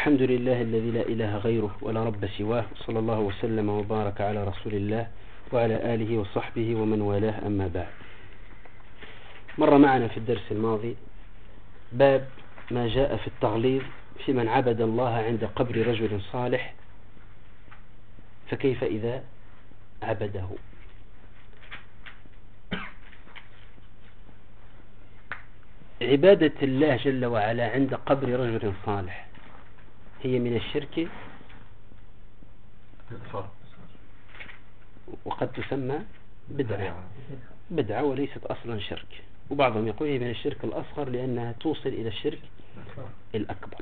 الحمد لله الذي لا إله غيره ولا رب سواه، صلى الله وسلم وبارك على رسول الله وعلى آله وصحبه ومن والاه، أما بعد. مر معنا في الدرس الماضي باب ما جاء في التغليظ في من عبد الله عند قبر رجل صالح، فكيف إذا عبده؟ عبادة الله جل وعلا عند قبر رجل صالح هي من الشرك، وقد تسمى بدعة وليست أصلا شرك، وبعضهم يقول هي من الشرك الأصغر لأنها توصل إلى الشرك الأكبر.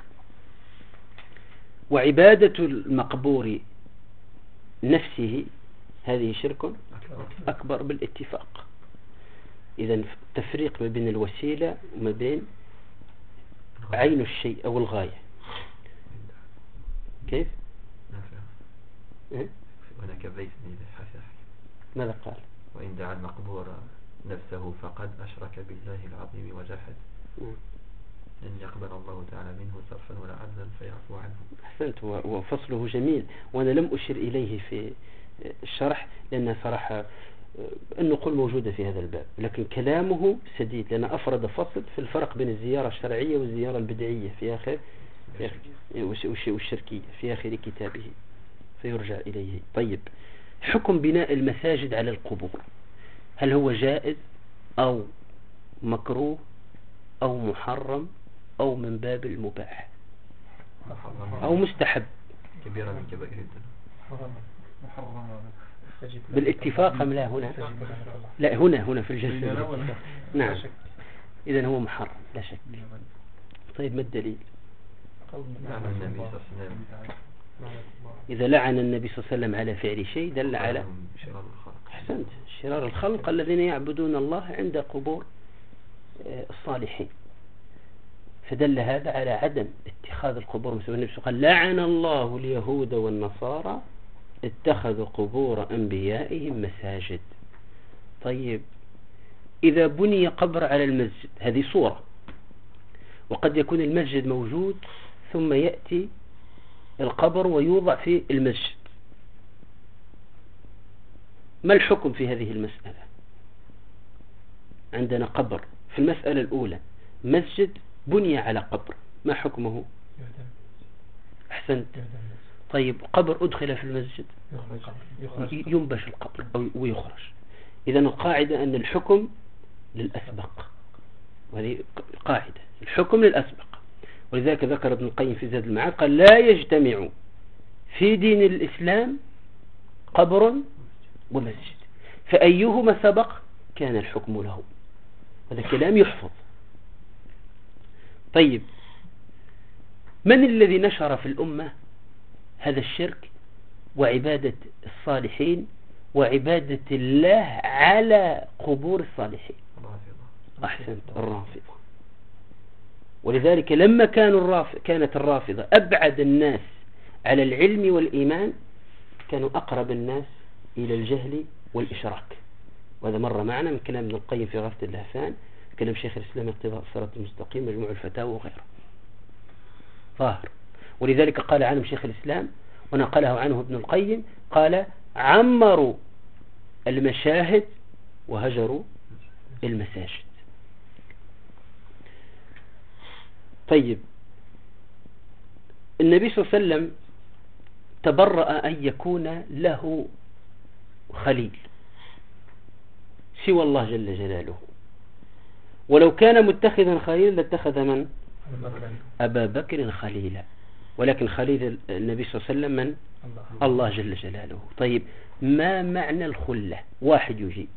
وعبادة المقبور نفسه هذه شرك أكبر بالاتفاق. إذن التفريق ما بين الوسيلة وما بين عين الشيء أو الغاية. كيف؟ هناك بيت للحساح ماذا قال؟ وإن دعا المقبور نفسه فقد أشرك بالله العظيم وجحد، لن يقبل الله تعالى منه صرفا ولا عدلا فيعفو عنه. أحسنت، وفصله جميل، وأنا لم أشر إليه في الشرح لأن صراحة النقول موجودة في هذا الباب، لكن كلامه سديد لأن أفرد فصل في الفرق بين الزيارة الشرعية والزيارة البدعية في آخر والشركية في آخر كتابه، فيرجع إليه. طيب، حكم بناء المساجد على القبور، هل هو جائز أو مكروه أو محرم أو من باب المباح أو مستحب؟ كبيرة من كبائر الذنوب. بالاتفاق أم لا؟ لا، هنا في الجلسة. نعم، إذن هو محرم لا شك. طيب، ما الدليل؟ إذا لعن النبي صلى الله عليه وسلم على فعل شيء دل على أحسنت شرار الخلق الذين يعبدون الله عند قبور الصالحين، فدل هذا على عدم اتخاذ القبور مسوى. النبي قال لعن الله اليهود والنصارى اتخذوا قبور أنبيائهم مساجد. طيب، إذا بني قبر على المسجد هذه صورة، وقد يكون المسجد موجود ثم يأتي القبر ويوضع في المسجد، ما الحكم في هذه المسألة؟ عندنا قبر في المسألة الأولى، مسجد بني على قبر، ما حكمه؟ أحسنت. طيب، قبر أدخل في المسجد ينبش القبر ويخرج. إذن القاعدة أن الحكم للأسبق، وهذه قاعدة، الحكم للأسبق. ولذلك ذكر ابن القيم في زاد المعاد قال لا يجتمع في دين الإسلام قبر ومسجد، فأيهما سبق كان الحكم له. هذا كلام يحفظ. طيب، من الذي نشر في الأمة هذا الشرك وعبادة الصالحين وعبادة الله على قبور الصالحين؟ أحسنت، الرافضة. ولذلك لما كانت الرافضة أبعد الناس على العلم والإيمان، كانوا أقرب الناس إلى الجهل والإشراك. وهذا مر معنا من كلام ابن القيم في غاثة اللهفان، كلام شيخ الإسلام اقتضاء الصراط المستقيم، مجموع الفتاوى وغيره ظاهر. ولذلك قال عنهم شيخ الإسلام ونقله عنه ابن القيم، قال عمروا المشاهد وهجروا المساجد. طيب، النبي صلى الله عليه وسلم تبرأ أن يكون له خليل سوى الله جل جلاله، ولو كان متخذا خليلا لاتخذ من؟ أبا بكر خليلا، ولكن خليل النبي صلى الله عليه وسلم من؟ الله جل جلاله. طيب، ما معنى الخلة؟ واحد يجيب.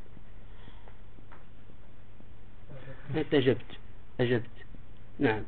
أنت أجبت. نعم،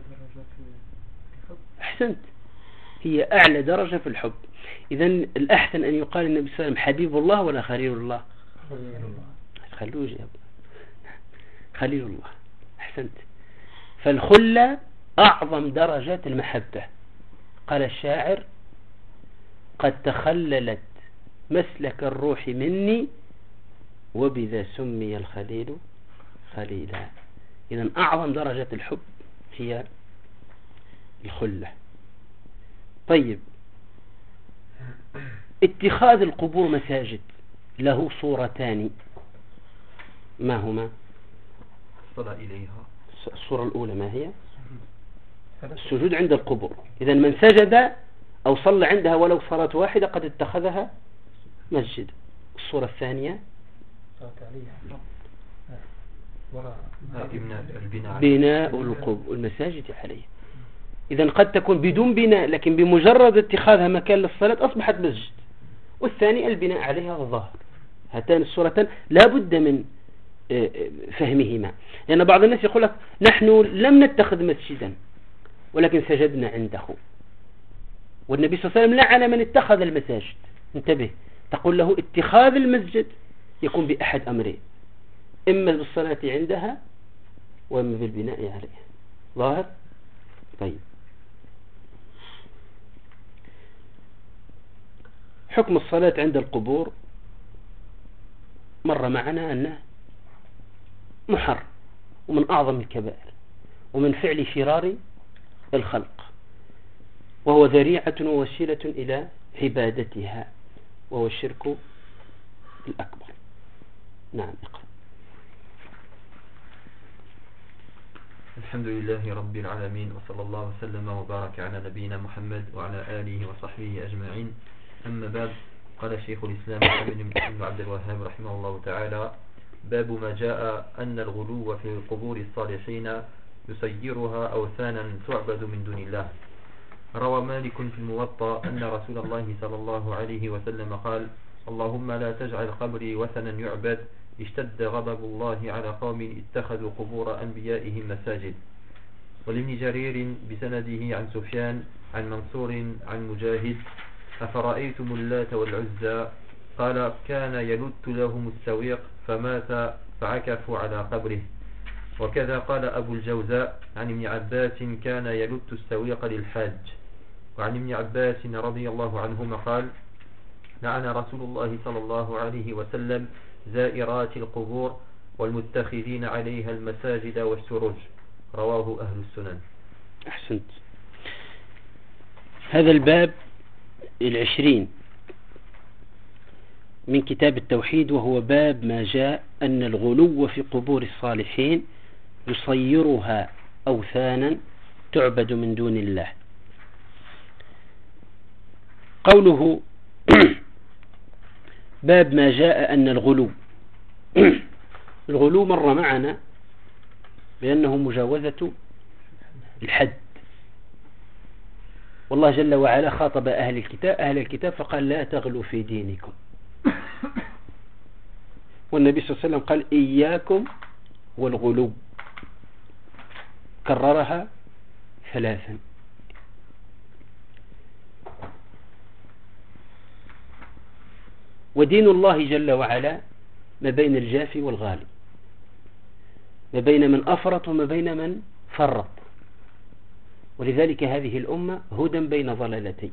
أحسنت، هي أعلى درجة في الحب. إذن الأحسن أن يقال النبي صلى الله عليه وسلم حبيب الله ولا خليل الله؟ خلوه جاب خليل الله. أحسنت. فالخلة أعظم درجات المحبة. قال الشاعر قد تخللت مسلك الروح مني وبذا سمي الخليل خليلا. إذن أعظم درجة الحب هي الخلة. طيب، اتخاذ القبور مساجد له صورتان، ما هما؟ الصلاة إليها. الصورة الأولى ما هي؟ السجود عند القبور. إذا من سجد أو صلى عندها ولو صلاة واحدة قد اتخذها مسجد. الصورة الثانية بناء القبور المساجد عليه. إذا قد تكون بدون بناء، لكن بمجرد اتخاذها مكان للصلاة أصبحت مسجد. والثاني البناء عليها الظاهر. هاتان الصورتان لا بد من فهمهما، لأن بعض الناس يقول لك نحن لم نتخذ مسجدا ولكن سجدنا عنده، والنبي صلى الله عليه وسلم لعن من اتخذ المساجد. انتبه، تقول له اتخاذ المسجد يكون بأحد أمرين، إما بالصلاة عندها وإما بالبناء عليها. ظاهر؟ طيب، حكم الصلاة عند القبور مر معنا أنه محرم ومن أعظم الكبائر ومن فعل شرار الخلق، وهو ذريعة ووسيلة إلى عبادتها، وهو الشرك الأكبر. نعم، اقرأ. الحمد لله رب العالمين، وصلى الله وسلم وبارك على نبينا محمد وعلى آله وصحبه أجمعين. أما بعد، قال شيخ الإسلام محمد بن عبد الوهاب رحمه الله تعالى: باب ما جاء أن الغلو في قبور الصالحين يسيرها أوثانا تعبد من دون الله. روى مالك في الموطأ أن رسول الله صلى الله عليه وسلم قال: اللهم لا تجعل قبري وثنا يعبد، اشتد غضب الله على قوم اتخذوا قبور أنبيائهم مساجد. ولابن جرير بسنده عن سفيان عن منصور عن مجاهد: أفرأيتم اللات والعزى؟ قال: كان يلت لهم السويق فمات فعكفوا على قبره. وكذا قال أبو الجوزاء عن ابن عباس: كان يلت السويق للحاج. وعن ابن عباس رضي الله عنهما قال: لعن رسول الله صلى الله عليه وسلم زائرات القبور والمتخذين عليها المساجد والسروج. رواه أهل السنن. أحسنت. هذا الباب 20 من كتاب التوحيد، وهو باب ما جاء أن الغلو في قبور الصالحين يصيرها أوثانا تعبد من دون الله. قوله باب ما جاء أن الغلو الغلو مر معنا بأنه مجاوزة الحد، والله جل وعلا خاطب أهل الكتاب فقال: لا تغلوا في دينكم. والنبي صلى الله عليه وسلم قال: إياكم والغلو، كررها 3. ودين الله جل وعلا ما بين الجافي والغالي، ما بين من أفرط وما بين من فرط. ولذلك هذه الأمة هدى بين ضلالتين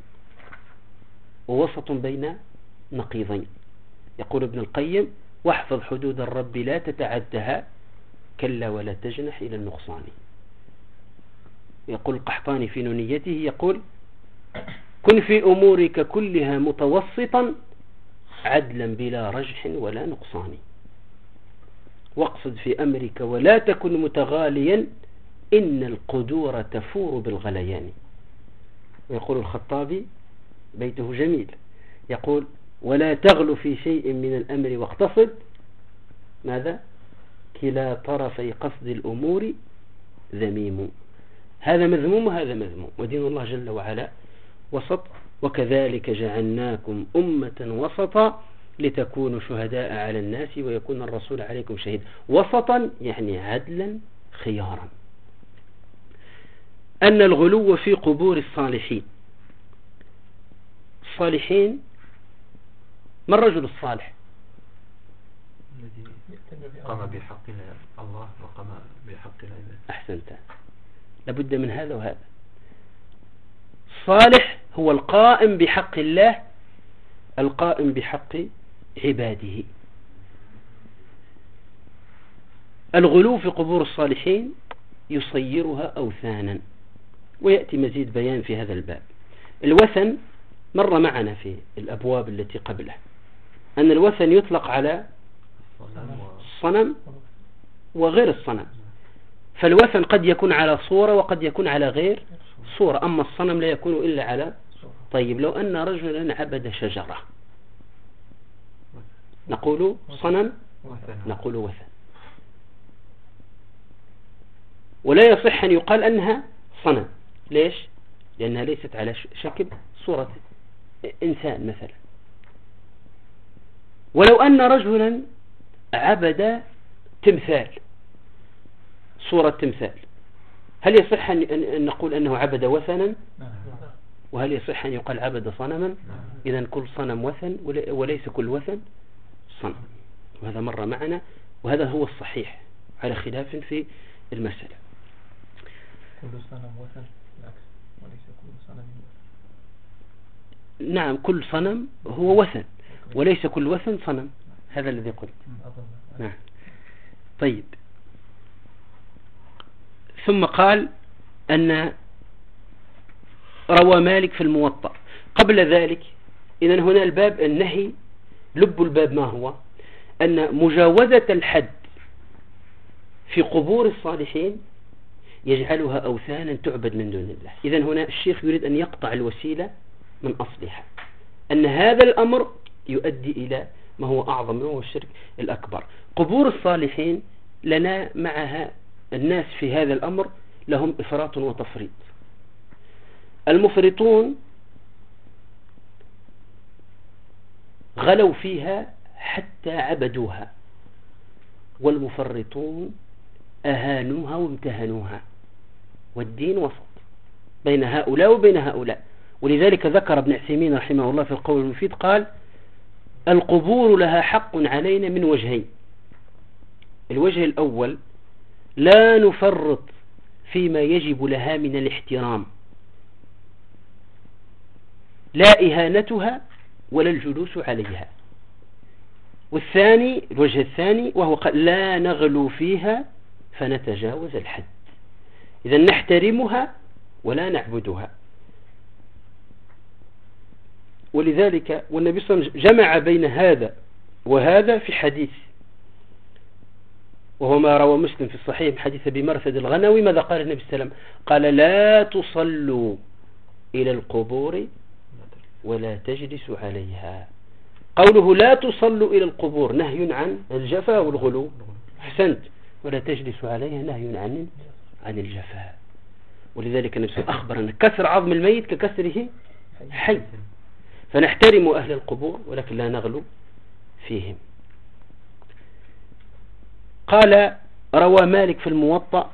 ووسط بين نقيضين. يقول ابن القيم: واحفظ حدود الرب لا تتعدها، كلا ولا تجنح إلى النقصان. يقول القحطاني في نونيته، يقول: كن في أمورك كلها متوسطا عدلا بلا رجح ولا نقصان، واقصد في أمرك ولا تكن متغاليا، إن القدور تفور بالغليان. ويقول الخطابي بيته جميل، يقول: ولا تغل في شيء من الأمر واقتصد ماذا؟ كلا طرفي قصد الأمور ذميم. هذا مذموم وهذا مذموم، ودين الله جل وعلا وسط. وكذلك جعلناكم أمة وسطا لتكونوا شهداء على الناس ويكون الرسول عليكم شهيد. وسطا يعني عدلا خيارا. أن الغلو في قبور الصالحين. الصالحين، ما الرجل الصالح؟ الذي قام بحق الله وقام بحق العباد. أحسنت، لابد من هذا وهذا. الصالح هو القائم بحق الله، القائم بحق عباده. الغلو في قبور الصالحين يصيرها أوثانا، ويأتي مزيد بيان في هذا الباب. الوثن مر معنا في الأبواب التي قبله أن الوثن يطلق على الصنم وغير الصنم. فالوثن قد يكون على صورة وقد يكون على غير صورة، أما الصنم لا يكون إلا على. طيب لو أن رجلا عبد شجرة نقول صنم، نقول وثن، ولا يصح أن يقال أنها صنم. ليش؟ لأنها ليست على شكل صورة إنسان مثلا. ولو أن رجلا عبد تمثال، صورة تمثال، هل يصح أن نقول أنه عبد وثنا؟ وهل يصح أن يقال عبد صنما؟ إذن كل صنم وثن وليس كل وثن صنم. وهذا مر معنا، وهذا هو الصحيح على خلاف في المسألة. كل صنم وثن بالعكس، وليس كل صنم وثن. نعم، كل صنم هو وثن وليس كل وثن صنم، هذا الذي قلت. نعم. طيب، ثم قال أن روى مالك في الموطأ. قبل ذلك إذن هنا الباب النهي، لب الباب ما هو؟ أن مجاوزة الحد في قبور الصالحين يجعلها أوثانا تعبد من دون الله. إذن هنا الشيخ يريد أن يقطع الوسيلة من أصلها، أن هذا الأمر يؤدي إلى ما هو أعظم وهو الشرك الأكبر. قبور الصالحين لنا معها الناس في هذا الأمر لهم إفراط وتفريط. المفرطون غلوا فيها حتى عبدوها، والمفرطون أهانوها وامتهنوها، والدين وسط بين هؤلاء وبين هؤلاء. ولذلك ذكر ابن عثيمين رحمه الله في القول المفيد قال: القبور لها حق علينا من وجهين. الوجه الأول: لا نفرط فيما يجب لها من الاحترام، لا إهانتها ولا الجلوس عليها. والثاني، الوجه الثاني، وهو قال: لا نغلو فيها فنتجاوز الحد. إذا نحترمها ولا نعبدها. ولذلك والنبي صلى الله عليه وسلم جمع بين هذا وهذا في حديث، وهو ما روى مسلم في الصحيح حديث أبي مرثد الغنوي. ماذا قال النبي صلى الله عليه وسلم؟ قال: لا تصلوا إلى القبور ولا تجلسوا عليها. قوله لا تصلوا إلى القبور نهي عن الجفاء والغلو، أحسنت، ولا تجلسوا عليها نهي عن الجفاء. ولذلك النبي أخبر أن كسر عظم الميت ككسره حي، فنحترم أهل القبور ولكن لا نغلو فيهم. قال: روى مالك في الموطأ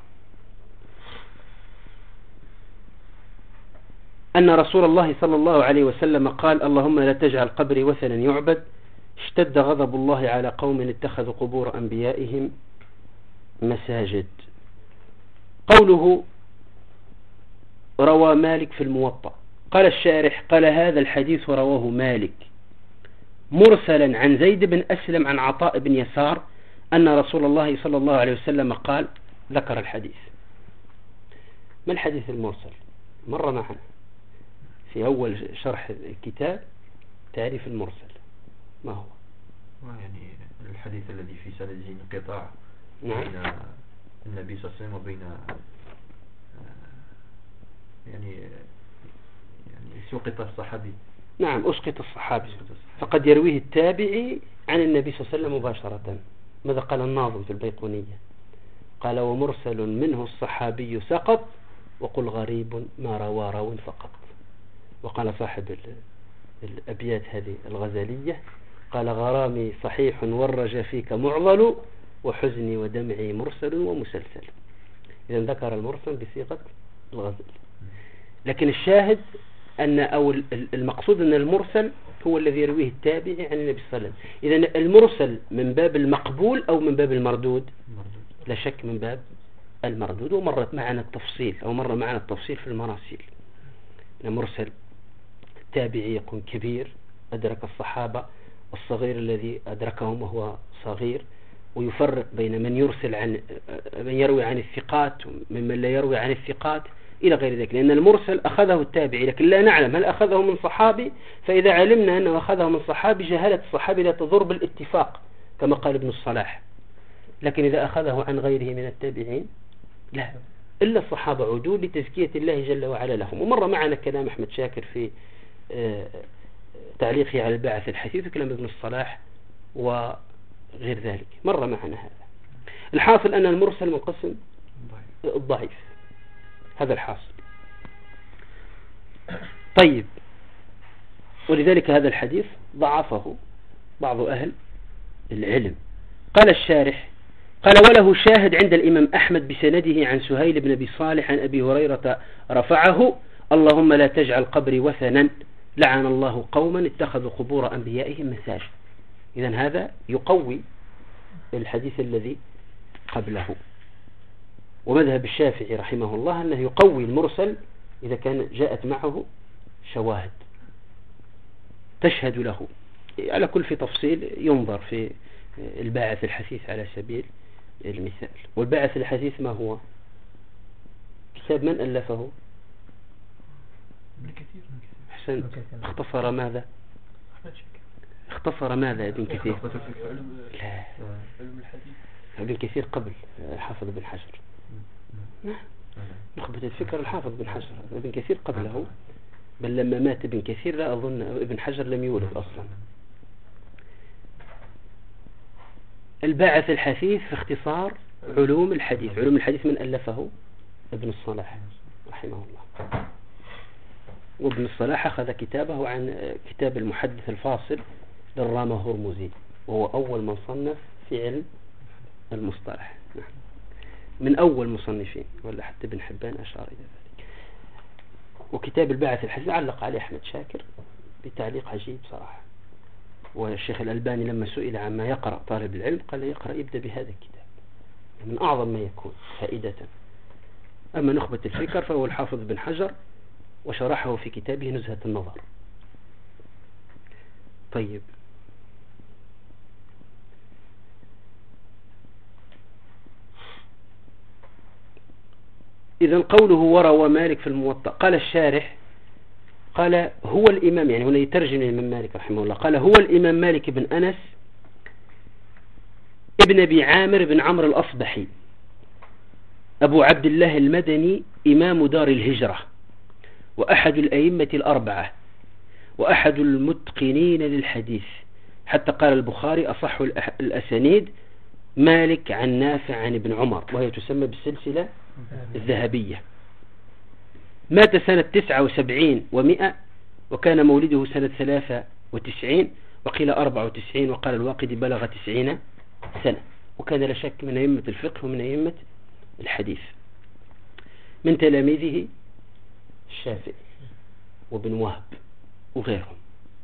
أن رسول الله صلى الله عليه وسلم قال: اللهم لا تجعل قبري وثنا يعبد، اشتد غضب الله على قوم اتخذوا قبور أنبيائهم مساجد. قوله روى مالك في الموطأ، قال الشارح: قال هذا الحديث رواه مالك مرسلا عن زيد بن أسلم عن عطاء بن يسار أن رسول الله صلى الله عليه وسلم قال. ذكر الحديث. ما الحديث المرسل؟ مر معنا في أول شرح الكتاب تعريف المرسل ما هو؟ يعني الحديث الذي في سنده انقطاع بين النبي صلى الله عليه وسلم وبين يعني سقط الصحابي. نعم، أسقط الصحابي، فقد يرويه التابعي عن النبي صلى الله عليه وسلم مباشرة. ماذا قال الناظم في البيقونية؟ قال: ومرسل منه الصحابي سقط، وقل غريب ما روى راو فقط. وقال صاحب الأبيات هذه الغزالية قال: غرامي صحيح والرجا فيك معضل، وحزني ودمعي مرسل ومسلسل. إذا ذكر المرسل بصيغة الغزل. لكن الشاهد أو المقصود أن المرسل هو الذي يرويه التابعي عن النبي صلى الله عليه وسلم. إذا المرسل من باب المقبول أو من باب المردود؟ لا شك من باب المردود. ومرت معنا التفصيل أو مر معنا التفصيل في المراسيل. مرسل التابعي يكون كبير أدرك الصحابة، والصغير الذي أدركهم وهو صغير، ويفرق بين من يرسل من يروي عن الثقات ممن لا يروي عن الثقات، إلى غير ذلك، لأن المرسل أخذه التابعي لكن لا نعلم هل أخذه من صحابي، فإذا علمنا أنه أخذه من صحابي جهالة الصحابي لا تضر بالاتفاق كما قال ابن الصلاح، لكن إذا أخذه عن غيره من التابعين لا، إلا الصحابة عدول لتزكية الله جل وعلا لهم. ومر معنا كلام أحمد شاكر في تعليقه على الباعث الحثيث وكلام ابن الصلاح وغير ذلك، مر معنا هذا. الحاصل أن المرسل منقسم الضعيف، هذا الحاصل. طيب، ولذلك هذا الحديث ضعفه بعض أهل العلم. قال الشارح قال وله شاهد عند الإمام أحمد بسنده عن سهيل بن أبي صالح عن أبي هريرة رفعه: اللهم لا تجعل قبري وثنا لعن الله قوما اتخذوا قبور أنبيائهم مساجد. إذن هذا يقوي الحديث الذي قبله. ومذهب الشافعي رحمه الله أنه يقوي المرسل إذا كان جاءت معه شواهد تشهد له. على كل في تفصيل ينظر في الباعث الحثيث على سبيل المثال. والباعث الحثيث ما هو؟ كتاب من ألفه؟ ابن كثير. حسن. اختصر ماذا؟ اختصر ماذا ابن كثير؟ لا، ابن كثير قبل حافظ بن حجر. نخبة الفكر الحافظ بن حجر، ابن كثير قبله، بل لما مات ابن كثير لا أظن ابن حجر لم يولد أصلا. الباعث الحثيث في اختصار علوم الحديث. علوم الحديث من ألفه؟ ابن الصلاح رحمه الله. وابن الصلاح أخذ كتابه عن كتاب المحدث الفاصل للرامة هرمزي، وهو أول من صنف في علم المصطلح، من أول مصنفين، ولا حتى ابن حبان أشار إلى ذلك. وكتاب الباعث الحثيث علق عليه أحمد شاكر بتعليق عجيب صراحة. والشيخ الألباني لما سئل عما يقرأ طالب العلم قال يقرأ يبدأ بهذا الكتاب، من أعظم ما يكون فائدة. أما نخبة الفكر فهو الحافظ بن حجر وشرحه في كتابه نزهة النظر. طيب، إذن قوله وروى مالك في الموطأ، قال الشارح قال هو الإمام، يعني هنا يترجم الإمام مالك رحمه الله، قال هو الإمام مالك بن أنس ابن أبي عامر بن عمرو الأصبحي أبو عبد الله المدني، إمام دار الهجرة، وأحد الأئمة الأربعة، وأحد المتقنين للحديث، حتى قال البخاري أصح الأسانيد مالك عن نافع عن ابن عمر، وهي تسمى بالسلسلة الذهبية. مات سنة 79 و100، وكان مولده سنة 93، وقيل 94، وقال الواقدي بلغ 90 سنة، وكان لا شك من أئمة الفقه ومن أئمة الحديث، من تلاميذه الشافعي وابن وهب وغيرهم،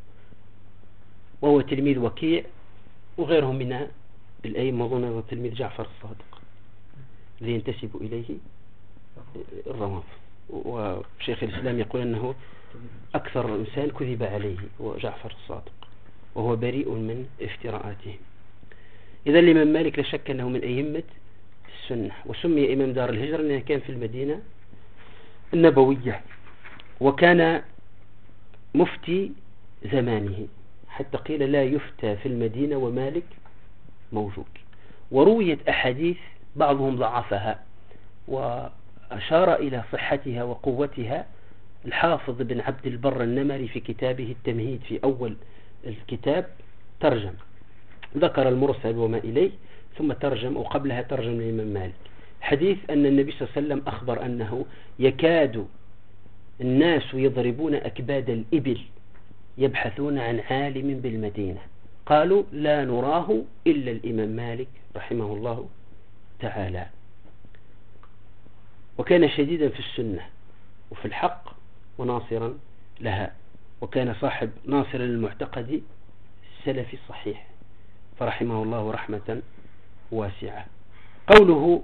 وهو تلميذ وكيع وغيرهم من الأئمة، أظن تلميذ جعفر الصادق الذي ينتسب إليه الروافض. وشيخ الإسلام يقول أنه أكثر إنسان كذب عليه وجعفر الصادق، وهو بريء من افتراءاته. إذا الإمام مالك لا شك أنه من أئمة السنة، وسمي إمام دار الهجرة لأنه كان في المدينة النبوية، وكان مفتي زمانه، حتى قيل لا يفتى في المدينة ومالك موجود. ورويت أحاديث بعضهم ضعفها وأشار إلى صحتها وقوتها الحافظ بن عبد البر النمري في كتابه التمهيد، في أول الكتاب ترجم، ذكر المرسل وما إليه، ثم ترجم، وقبلها ترجم الإمام مالك حديث أن النبي صلى الله عليه وسلم أخبر أنه يكاد الناس يضربون أكباد الإبل يبحثون عن عالم بالمدينة، قالوا لا نراه إلا الإمام مالك رحمه الله تعالى. وكان شديدا في السنة وفي الحق وناصرا لها، وكان صاحب ناصر للمعتقد السلفي الصحيح، فرحمه الله رحمة واسعة. قوله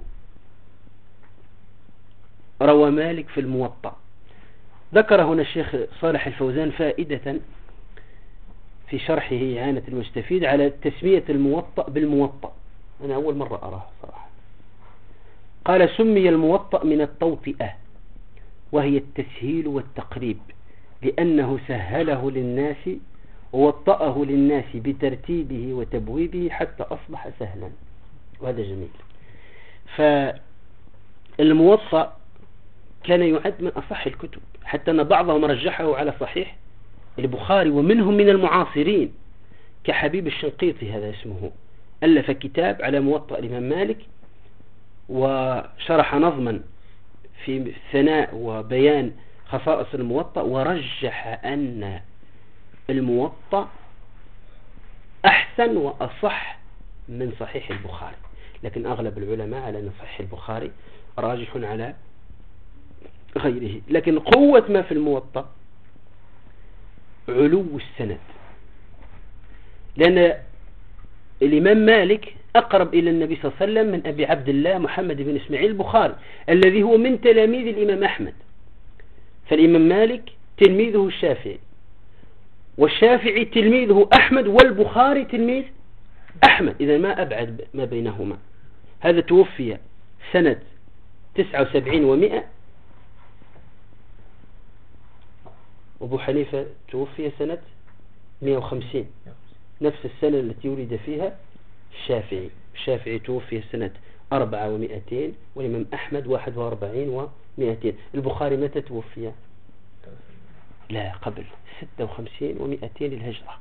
روى مالك في الموطأ، ذكر هنا الشيخ صالح الفوزان فائدة في شرحه إعانة المستفيد على تسمية الموطأ بالموطأ، أنا أول مرة أراها صراحة. قال سمي الموطأ من التوطئة، وهي التسهيل والتقريب، لأنه سهله للناس ووطأه للناس بترتيبه وتبويبه حتى أصبح سهلا، وهذا جميل. فالموطأ كان يعد من أصح الكتب، حتى أن بعضهم رجحه على صحيح البخاري، ومنهم من المعاصرين كحبيب الشنقيطي، هذا اسمه، ألف كتاب على موطأ الإمام مالك، وشرح نظما في ثناء وبيان خصائص الموطأ، ورجح أن الموطأ أحسن وأصح من صحيح البخاري، لكن أغلب العلماء على أن صحيح البخاري راجح على غيره. لكن قوة ما في الموطأ علو السند، لأن الإمام مالك أقرب إلى النبي صلى الله عليه وسلم من أبي عبد الله محمد بن إسماعيل البخاري الذي هو من تلاميذ الإمام أحمد. فالإمام مالك تلميذه الشافعي، والشافعي تلميذه أحمد، والبخاري تلميذ أحمد، إذا ما أبعد ما بينهما. هذا توفي سنة 79 و100، وأبو حنيفة توفي سنة 150، نفس السنة التي ولد فيها الشافعي. الشافعي توفي سنة 400، والإمام أحمد 41 و200. البخاري متى توفي؟ لا، قبل 56 و200 للهجرة،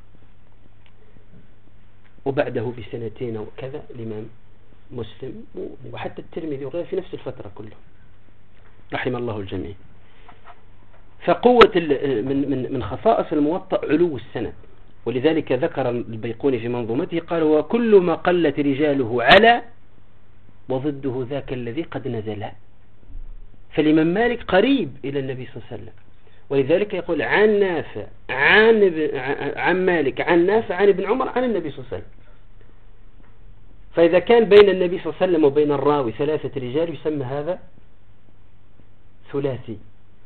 وبعده بسنتين وكذا الإمام مسلم، وحتى الترمذي وغيره في نفس الفترة كله، رحم الله الجميع. فقوة من خصائص الموطأ علو السند، ولذلك ذكر البيقوني في منظومته قال: وكل ما قلت رجاله على وضده ذاك الذي قد نزل. فالإمام مالك قريب إلى النبي صلى الله عليه وسلم، ولذلك يقول عن نافع عن مالك عن نافع عن ابن عمر عن النبي صلى الله عليه وسلم. فإذا كان بين النبي صلى الله عليه وسلم وبين الراوي 3 رجال يسمى هذا ثلاثي،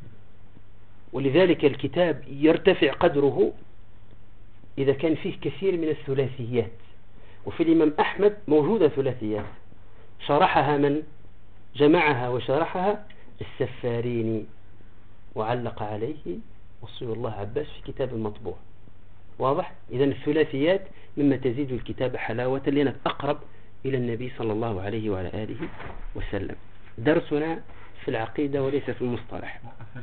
ولذلك الكتاب يرتفع قدره إذا كان فيه كثير من الثلاثيات. وفي الإمام أحمد موجودة ثلاثيات شرحها من جمعها وشرحها السفاريني، وعلق عليه وصي الله عباس في كتاب المطبوع. واضح؟ إذن الثلاثيات مما تزيد الكتاب حلاوة، لأنك أقرب إلى النبي صلى الله عليه وعلى آله وسلم. درسنا في العقيدة وليس في المصطلح.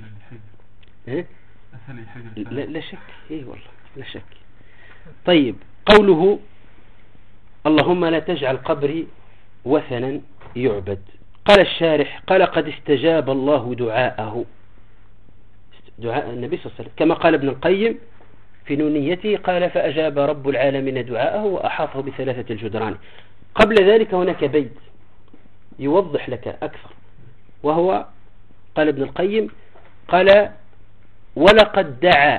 لا شك، إيه والله لا شك. طيب، قوله اللهم لا تجعل قبري وثنا يعبد. قال الشارح: قال قد استجاب الله دعاءه، دعاء النبي صلى الله عليه وسلم، كما قال ابن القيم في نونيته، قال فأجاب رب العالمين دعاءه وأحاطه ب3 الجدران. قبل ذلك هناك بيت يوضح لك أكثر، وهو قال ابن القيم قال: ولقد دعا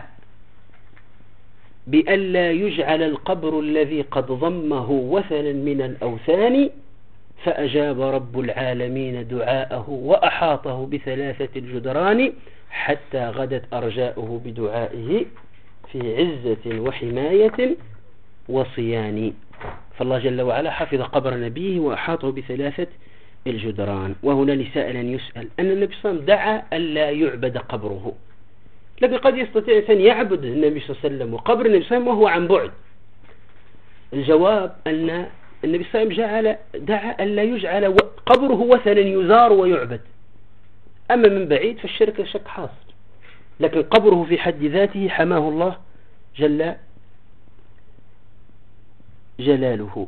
بألا يجعل القبر الذي قد ضمه وثنا من الأوثان، فأجاب رب العالمين دعاءه وأحاطه ب3 الجدران، حتى غدت أرجاؤه بدعائه في عزة وحماية وصيان. فالله جل وعلا حفظ قبر نبيه وأحاطه ب3 الجدران. وهنا لسائل يسأل أن النبي صلى الله عليه وسلم دعا ألا يعبد قبره، لكن قد يستطيع أن يعبد النبي صلى الله عليه وسلم وقبر النبي صلى الله عليه وسلم وهو عن بعد. الجواب أن النبي صلى الله عليه وسلم دعا ألا يجعل قبره وثنا يزار ويعبد، أما من بعيد فالشرك شك حاصل، لكن قبره في حد ذاته حماه الله جل جلاله.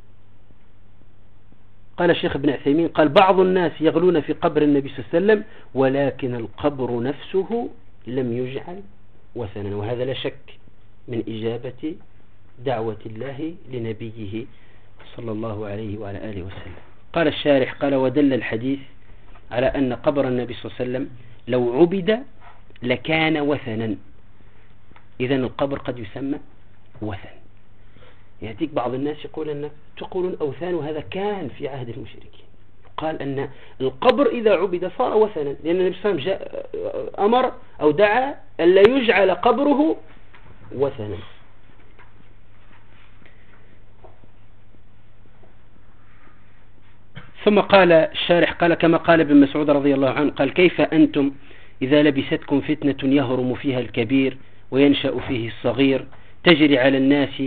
قال الشيخ ابن عثيمين قال: بعض الناس يغلون في قبر النبي صلى الله عليه وسلم، ولكن القبر نفسه لم يجعل وثنا. وهذا لا شك من إجابة دعوة الله لنبيه صلى الله عليه وعلى آله وسلم. قال الشارح قال: ودل الحديث على أن قبر النبي صلى الله عليه وسلم لو عبد لكان وثنا. إذن القبر قد يسمى وثن. يأتيك بعض الناس تقولون أوثان، وهذا كان في عهد المشركين. قال أن القبر إذا عبد صار وثنا، لأن النبي صلى الله عليه وسلم أمر أو دعا ألا يجعل قبره وثنا. ثم قال الشارح قال: كما قال ابن مسعود رضي الله عنه قال: كيف أنتم إذا لبستكم فتنة يهرم فيها الكبير وينشأ فيه الصغير تجري على الناس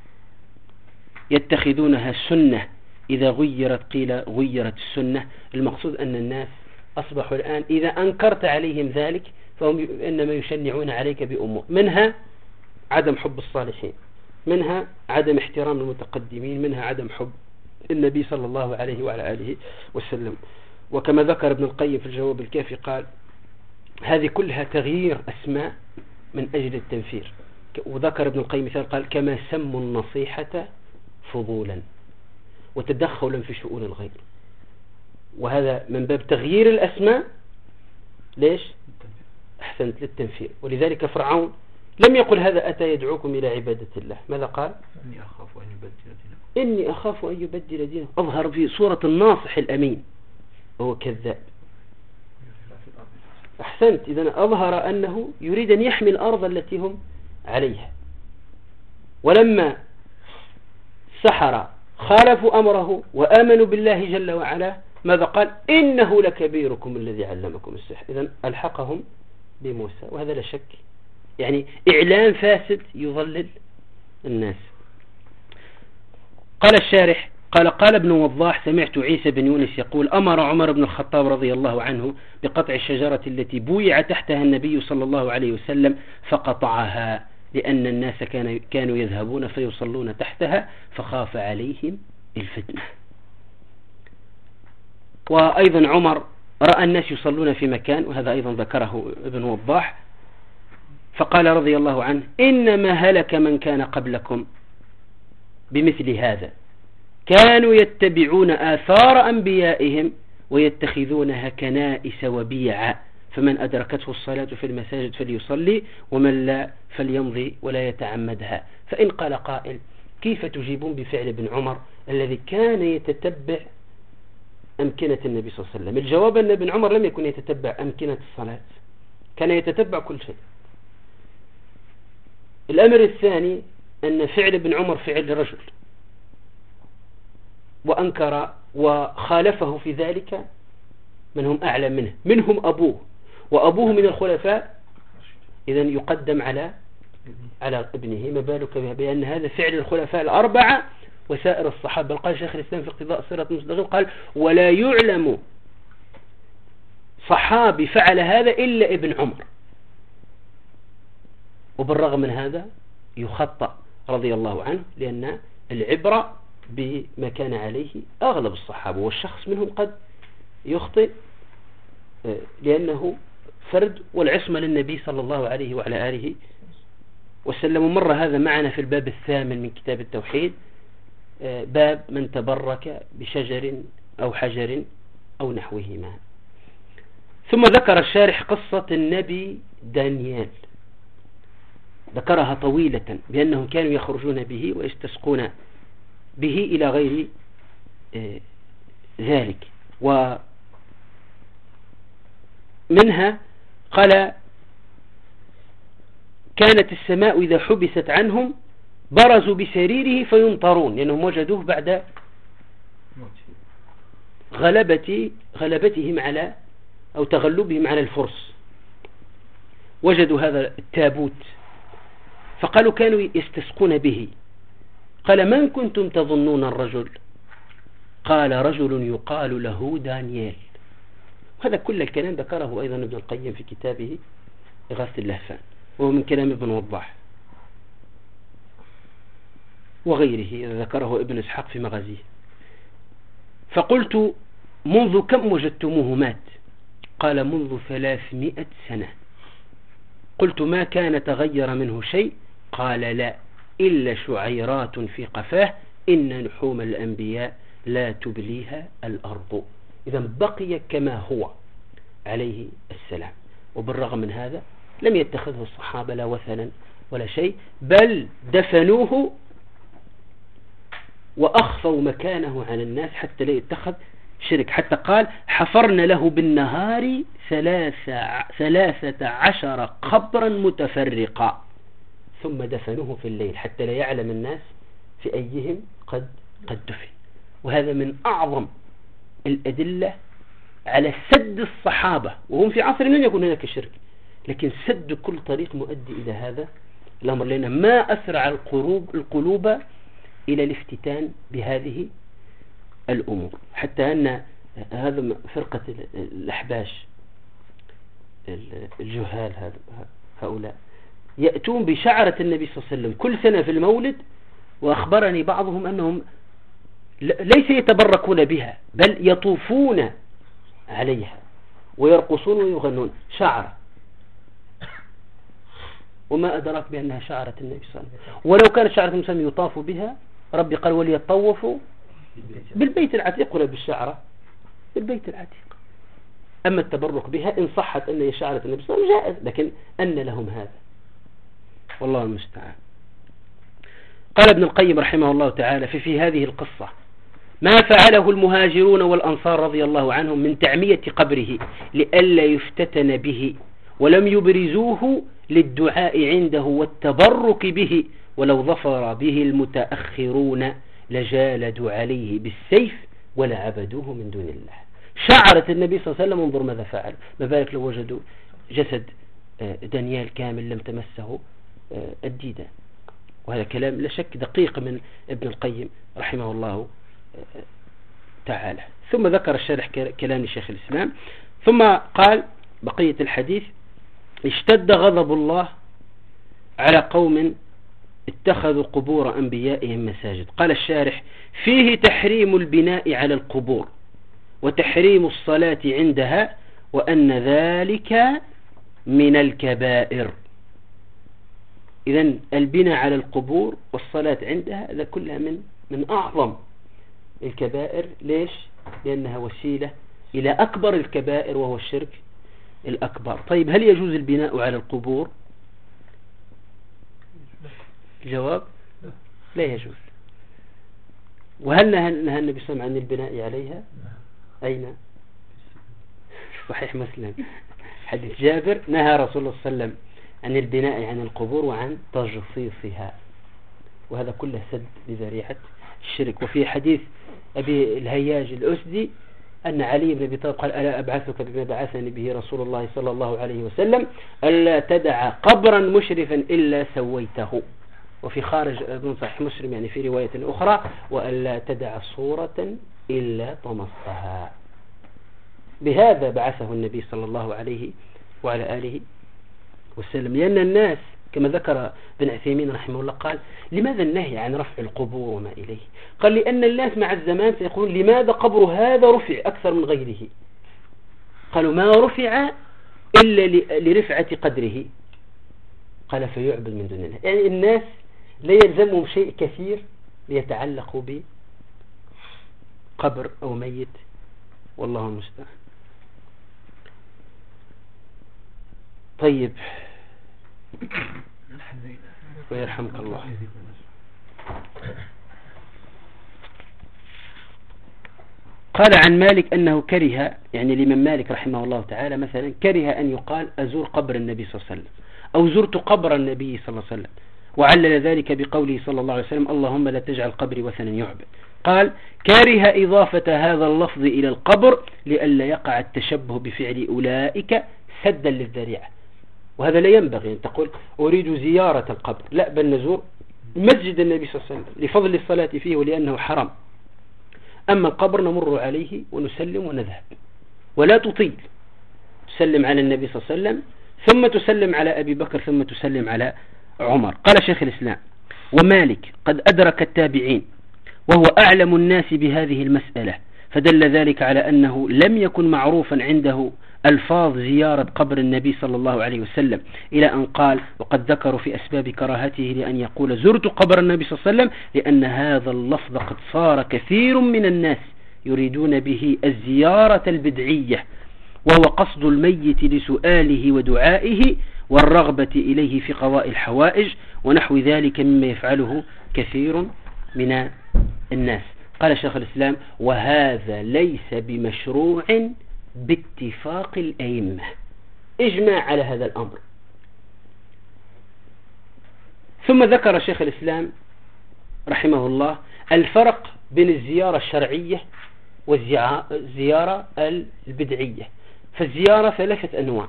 يتخذونها سنة إذا غيرت قيل غيرت السنة. المقصود أن الناس أصبحوا الآن إذا أنكرت عليهم ذلك فهم إنما يشنعون عليك بأمور، منها عدم حب الصالحين، منها عدم احترام المتقدمين، منها عدم حب النبي صلى الله عليه وعلى آله وسلم. وكما ذكر ابن القيم في الجواب الكافي قال هذه كلها تغيير أسماء من أجل التنفير. وذكر ابن القيم مثال قال كما سموا النصيحة فضولا وتدخلا في شؤون الغير، وهذا من باب تغيير الأسماء. ليش؟ أحسنت، للتنفير. ولذلك فرعون لم يقل هذا أتى يدعوكم إلى عبادة الله، ماذا قال؟ إني أخاف أن يبدل دينه. أظهر في صورة الناصح الأمين وهو كذاب. أحسنت، إذن أظهر أنه يريد أن يحمي الأرض التي هم عليها. ولما سحر خالفوا أمره وآمنوا بالله جل وعلا ماذا قال؟ إنه لكبيركم الذي علمكم السحر. إذن ألحقهم بموسى، وهذا لا شك يعني إعلام فاسد يضلل الناس. قال الشارح قال ابن وضاح سمعت عيسى بن يونس يقول أمر عمر بن الخطاب رضي الله عنه بقطع الشجرة التي بويع تحتها النبي صلى الله عليه وسلم فقطعها لأن الناس كانوا يذهبون فيصلون تحتها فخاف عليهم الفتنة. وأيضا عمر رأى الناس يصلون في مكان، وهذا أيضا ذكره ابن وضاح، فقال رضي الله عنه إنما هلك من كان قبلكم بمثل هذا، كانوا يتبعون آثار أنبيائهم ويتخذونها كنائس وبيعا، فمن أدركته الصلاة في المساجد فليصلي ومن لا فليمضي ولا يتعمدها. فإن قال قائل كيف تجيبون بفعل ابن عمر الذي كان يتتبع أمكنة النبي صلى الله عليه وسلم؟ الجواب أن ابن عمر لم يكن يتتبع أمكنة الصلاة، كان يتتبع كل شيء. الأمر الثاني أن فعل ابن عمر فعل رجل، وأنكر وخالفه في ذلك من هم أعلى منه، منهم أبوه، وأبوه من الخلفاء، إذن يقدم على ابنه، ما بالك بأن هذا فعل الخلفاء الأربعة وسائر الصحابة. قال شيخ الإسلام في اقتضاء الصراط المستقيم قال ولا يعلم صحابي فعل هذا إلا ابن عمر، وبالرغم من هذا يخطأ رضي الله عنه، لأن العبرة بما كان عليه أغلب الصحابة، والشخص منهم قد يخطئ لأنه فرد، والعصمة للنبي صلى الله عليه وعلى آله وسلم. مر هذا معنا في الباب الثامن من كتاب التوحيد، باب من تبرك بشجر أو حجر أو نحوهما. ثم ذكر الشارح قصة النبي دانيال، ذكرها طويلة بأنهم كانوا يخرجون به ويستسقون به إلى غير ذلك. ومنها قال كانت السماء إذا حبست عنهم برزوا بسريره فينطرون، لأنهم وجدوه بعد غلبتهم على أو تغلبهم على الفرس، وجدوا هذا التابوت فقالوا كانوا يستسقون به. قال من كنتم تظنون الرجل؟ قال رجل يقال له دانيال. هذا كل الكلام ذكره أيضا ابن القيم في كتابه إغاثة اللهفان، وهو من كلام ابن وضاح وغيره، ذكره ابن إسحاق في مغازيه. فقلت منذ كم وجدتموه مات؟ قال منذ 300 سنة. قلت ما كان تغير منه شيء؟ قال لا إلا شعيرات في قفاه إن لحوم الأنبياء لا تبليها الأرض. إذا بقي كما هو عليه السلام، وبالرغم من هذا لم يتخذه الصحابة لا وثنا ولا شيء، بل دفنوه وأخفوا مكانه عن الناس حتى لا يتخذ شرك. حتى قال حفرنا له بالنهار 13 قبرا متفرقا ثم دفنوه في الليل حتى لا يعلم الناس في أيهم قد دفن. وهذا من أعظم الأدلة على سد الصحابة، وهم في عصر لم يكن هناك شرك، لكن سد كل طريق مؤدي إلى هذا الأمر، لأن ما أسرع القلوب إلى الافتتان بهذه الأمور، حتى أن هذا فرقة الأحباش الجهال هؤلاء يأتون بشعرة النبي صلى الله عليه وسلم كل سنة في المولد، وأخبرني بعضهم أنهم ليس يتبركون بها بل يطوفون عليها ويرقصون ويغنون شعرة، وما أدراك بأنها شعرة النبي صلى الله عليه وسلم. ولو كانت شعرة النبي صلى الله عليه وسلم يطاف بها، ربي قال وليطوفوا بالبيت العتيق، ولا بالشعرة بالبيت العتيق. أما التبرك بها إن صحت أن هي شعرة النبي صلى الله عليه وسلم جائز، لكن أن لهم هذا، والله المستعان. قال ابن القيم رحمه الله تعالى في هذه القصة: ما فعله المهاجرون والأنصار رضي الله عنهم من تعمية قبره لئلا يفتتن به، ولم يبرزوه للدعاء عنده والتبرك به، ولو ظفر به المتأخرون لجالدوا عليه بالسيف ولا عبدوه من دون الله. شعرة النبي صلى الله عليه وسلم، انظر ماذا فعل، ما بالك لو وجدوا جسد دانيال كامل لم تمسه الديدان. وهذا كلام لا شك دقيق من ابن القيم رحمه الله تعالى. ثم ذكر الشارح كلام شيخ الإسلام، ثم قال بقية الحديث: اشتد غضب الله على قوم اتخذوا قبور أنبيائهم مساجد. قال الشارح: فيه تحريم البناء على القبور وتحريم الصلاة عندها، وأن ذلك من الكبائر. إذن البناء على القبور والصلاة عندها هذا كلها من أعظم الكبائر. ليش؟ لأنها وسيلة إلى أكبر الكبائر وهو الشرك الأكبر. طيب، هل يجوز البناء على القبور؟ الجواب: لا يجوز. وهل نهى النبي صلى الله عليه وسلم عن البناء عليها؟ أين؟ صحيح مسلم حديث جابر: نهى رسول الله صلى الله عليه وسلم عن البناء عن القبور وعن تجصيصها، وهذا كله سد لذريعة الشرك. وفي حديث أبي الهياج الأسدي أن علي بن أبي طالب قال: ألا أبعثك بما بعثني به رسول الله صلى الله عليه وسلم، ألا تدع قبرا مشرفا إلا سويته. وفي خارج ابن صحيح مسلم يعني في رواية أخرى: وألا تدع صورة إلا طمستها. بهذا بعثه النبي صلى الله عليه وعلى آله وسلم. لأن الناس كما ذكر ابن عثيمين رحمه الله قال: لماذا النهي عن رفع القبور وما إليه؟ قال: لأن الناس مع الزمان سيقولون لماذا قبر هذا رفع أكثر من غيره؟ قالوا: ما رفع إلا لرفعة قدره. قال: فيعبد من دون الله. يعني الناس لا يلزمهم شيء كثير ليتعلقوا بقبر أو ميت، والله المستعان. طيب، ويرحمك الله. قال عن مالك أنه كره، يعني الإمام مالك رحمه الله تعالى مثلا كره أن يقال أزور قبر النبي صلى الله عليه وسلم أو زرت قبر النبي صلى الله عليه وسلم، وعلل ذلك بقوله صلى الله عليه وسلم: اللهم لا تجعل قبري وثنا يعبد. قال: كره إضافة هذا اللفظ إلى القبر لئلا يقع التشبه بفعل أولئك سدا للذريعة. وهذا لا ينبغي أن تقول أريد زيارة القبر، لا، بل نزور مسجد النبي صلى الله عليه وسلم لفضل الصلاة فيه ولأنه حرام. أما القبر نمر عليه ونسلم ونذهب، ولا تطيل، تسلم على النبي صلى الله عليه وسلم ثم تسلم على أبي بكر ثم تسلم على عمر. قال شيخ الإسلام: ومالك قد أدرك التابعين وهو أعلم الناس بهذه المسألة، فدل ذلك على أنه لم يكن معروفا عنده ألفاظ زيارة قبر النبي صلى الله عليه وسلم، إلى أن قال: وقد ذكروا في أسباب كراهته لأن يقول زرت قبر النبي صلى الله عليه وسلم لأن هذا اللفظ قد صار كثير من الناس يريدون به الزيارة البدعية، وهو قصد الميت لسؤاله ودعائه والرغبة إليه في قضاء الحوائج ونحو ذلك مما يفعله كثير من الناس. قال شيخ الإسلام: وهذا ليس بمشروع باتفاق الأئمة، إجماع على هذا الأمر. ثم ذكر شيخ الإسلام رحمه الله الفرق بين الزيارة الشرعية والزيارة البدعية. فالزيارة 3 أنواع: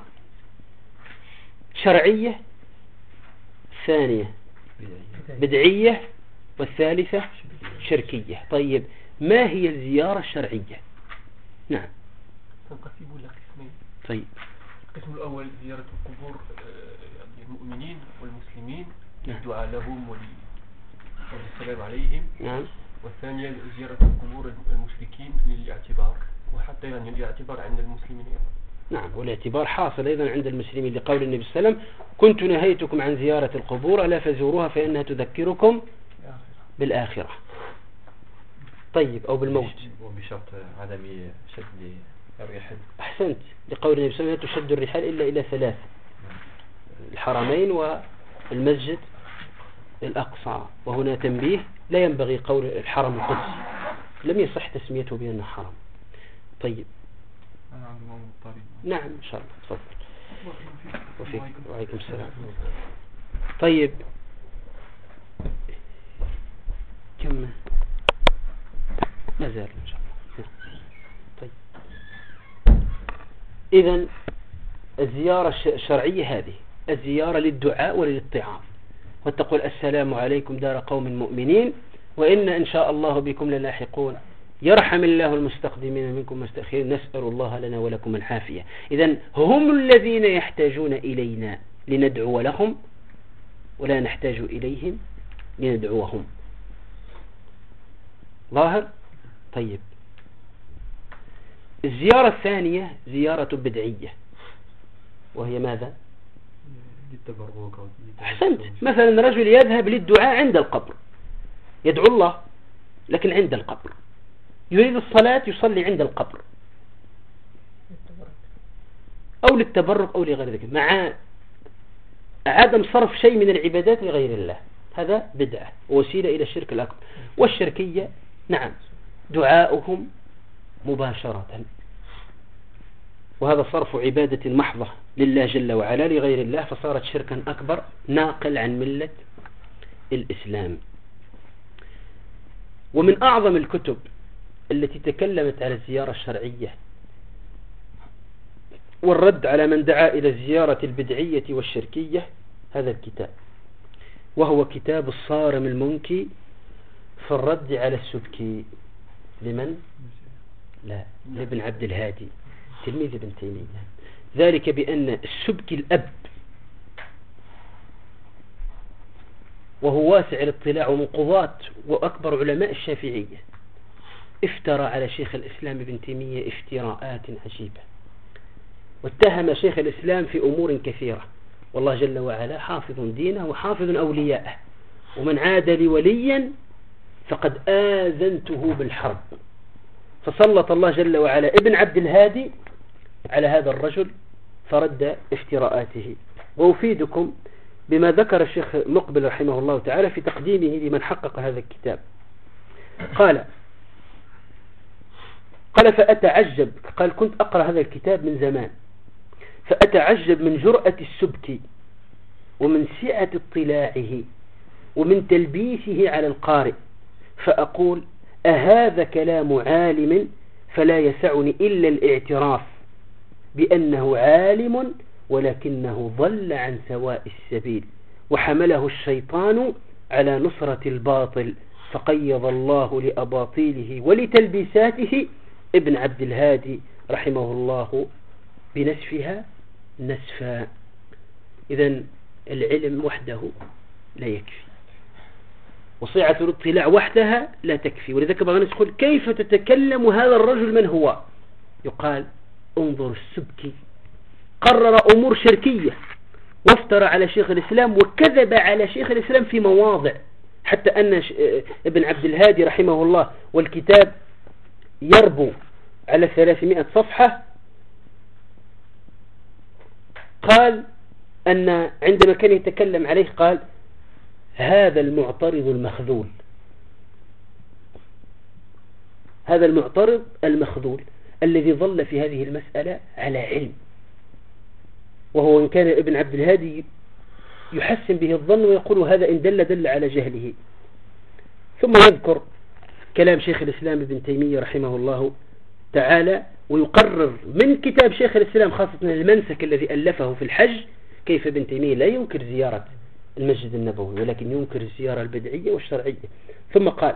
شرعية، ثانية بدعية، والثالثة شركية. طيب ما هي الزيارة الشرعية؟ نعم تنقسم إلى قسمين. طيب القسم الأول زيارة القبور يعني المؤمنين والمسلمين نعم. للدعاء لهم والسلام عليهم. نعم. والثانية زيارة القبور المشركين للاعتبار، وحتى يعني الاعتبار عند المسلمين. نعم، والاعتبار حاصل أيضا عند المسلمين لقول النبي صلى الله عليه وسلم: كنت نهيتكم عن زيارة القبور ألا فزوروها فإنها تذكركم بالآخرة. طيب أو بالموت، وبشرط عدم شد الرحال. أحسنت، لقول النبي صلى الله عليه وسلم: تشد الرحال إلا إلى 3: الحرمين والمسجد الأقصى. وهنا تنبيه: لا ينبغي قول الحرم القدسي، لم يصح تسميته بأنه حرم. طيب نعم إن شاء الله، تفضل. وفيك وعليكم السلام. طيب كم ما زال إن شاء الله. طيب إذن الزيارة الشرعية هذه الزيارة للدعاء وللاتعاظ، وتقول: السلام عليكم دار قوم مؤمنين وإن إن شاء الله بكم للاحقون، يرحم الله المستقدمين منكم والمستأخرين، نسأل الله لنا ولكم العافية. إذن هم الذين يحتاجون إلينا لندعو لهم، ولا نحتاج إليهم لندعوهم. ظاهر؟ طيب الزيارة الثانية زيارة بدعية، وهي ماذا؟ أحسنت. مثلا رجل يذهب للدعاء عند القبر، يدعو الله لكن عند القبر، يريد الصلاة يصلي عند القبر، أو للتبرك أو لغير ذلك، مع عدم صرف شيء من العبادات لغير الله. هذا بدعة ووسيلة إلى الشرك الأكبر. والشركية نعم دعاؤهم مباشرة، وهذا صرف عبادة محضة لله جل وعلا لغير الله، فصارت شركا أكبر ناقل عن ملة الإسلام. ومن أعظم الكتب التي تكلمت على الزيارة الشرعية والرد على من دعا إلى الزيارة البدعية والشركية هذا الكتاب، وهو كتاب الصارم المنكي في الرد على السبكي. لمن؟ لا، لابن عبد الهادي تلميذ ابن تيمية. ذلك بأن السبكي الأب، وهو واسع الاطلاع ومن قضاة وأكبر علماء الشافعية، افترى على شيخ الإسلام ابن تيمية افتراءات عجيبة، واتهم شيخ الإسلام في أمور كثيرة، والله جل وعلا حافظ دينه وحافظ أولياءه، ومن عاد لي وليا فقد آذنته بالحرب. فسلط الله جل وعلا ابن عبد الهادي على هذا الرجل فرد افتراءاته. وأفيدكم بما ذكر الشيخ مقبل رحمه الله تعالى في تقديمه لمن حقق هذا الكتاب. قال فأتعجب، قال: كنت أقرأ هذا الكتاب من زمان، فأتعجب من جرأة السبكي ومن سعة اطلاعه ومن تلبيسه على القارئ، فأقول: أهذا كلام عالم؟ فلا يسعني إلا الاعتراف بأنه عالم ولكنه ضل عن سواء السبيل، وحمله الشيطان على نصرة الباطل، فقيض الله لأباطيله ولتلبيساته ابن عبد الهادي رحمه الله بنسفها نسفا. إذن العلم وحده لا يكفي، وصيعة الاطلاع وحدها لا تكفي. ولذلك بعض الناس يقول: كيف تتكلم هذا الرجل من هو؟ يقال: انظر السبكي قرر أمور شركية وافترى على شيخ الإسلام وكذب على شيخ الإسلام في مواضع، حتى أن ابن عبد الهادي رحمه الله والكتاب يربو على 300 صفحة، قال أن عندما كان يتكلم عليه قال: هذا المعترض المخذول، هذا المعترض المخذول الذي ظل في هذه المسألة على علم، وهو إن كان ابن عبد الهادي يحسن به الظن ويقول هذا إن دل على جهله. ثم يذكر كلام شيخ الإسلام ابن تيمية رحمه الله تعالى، ويقرر من كتاب شيخ الإسلام خاصة المنسك الذي ألفه في الحج كيف ابن تيمية لا ينكر زيارة المسجد النبوي، ولكن ينكر الزيارة البدعية والشرعية. ثم قال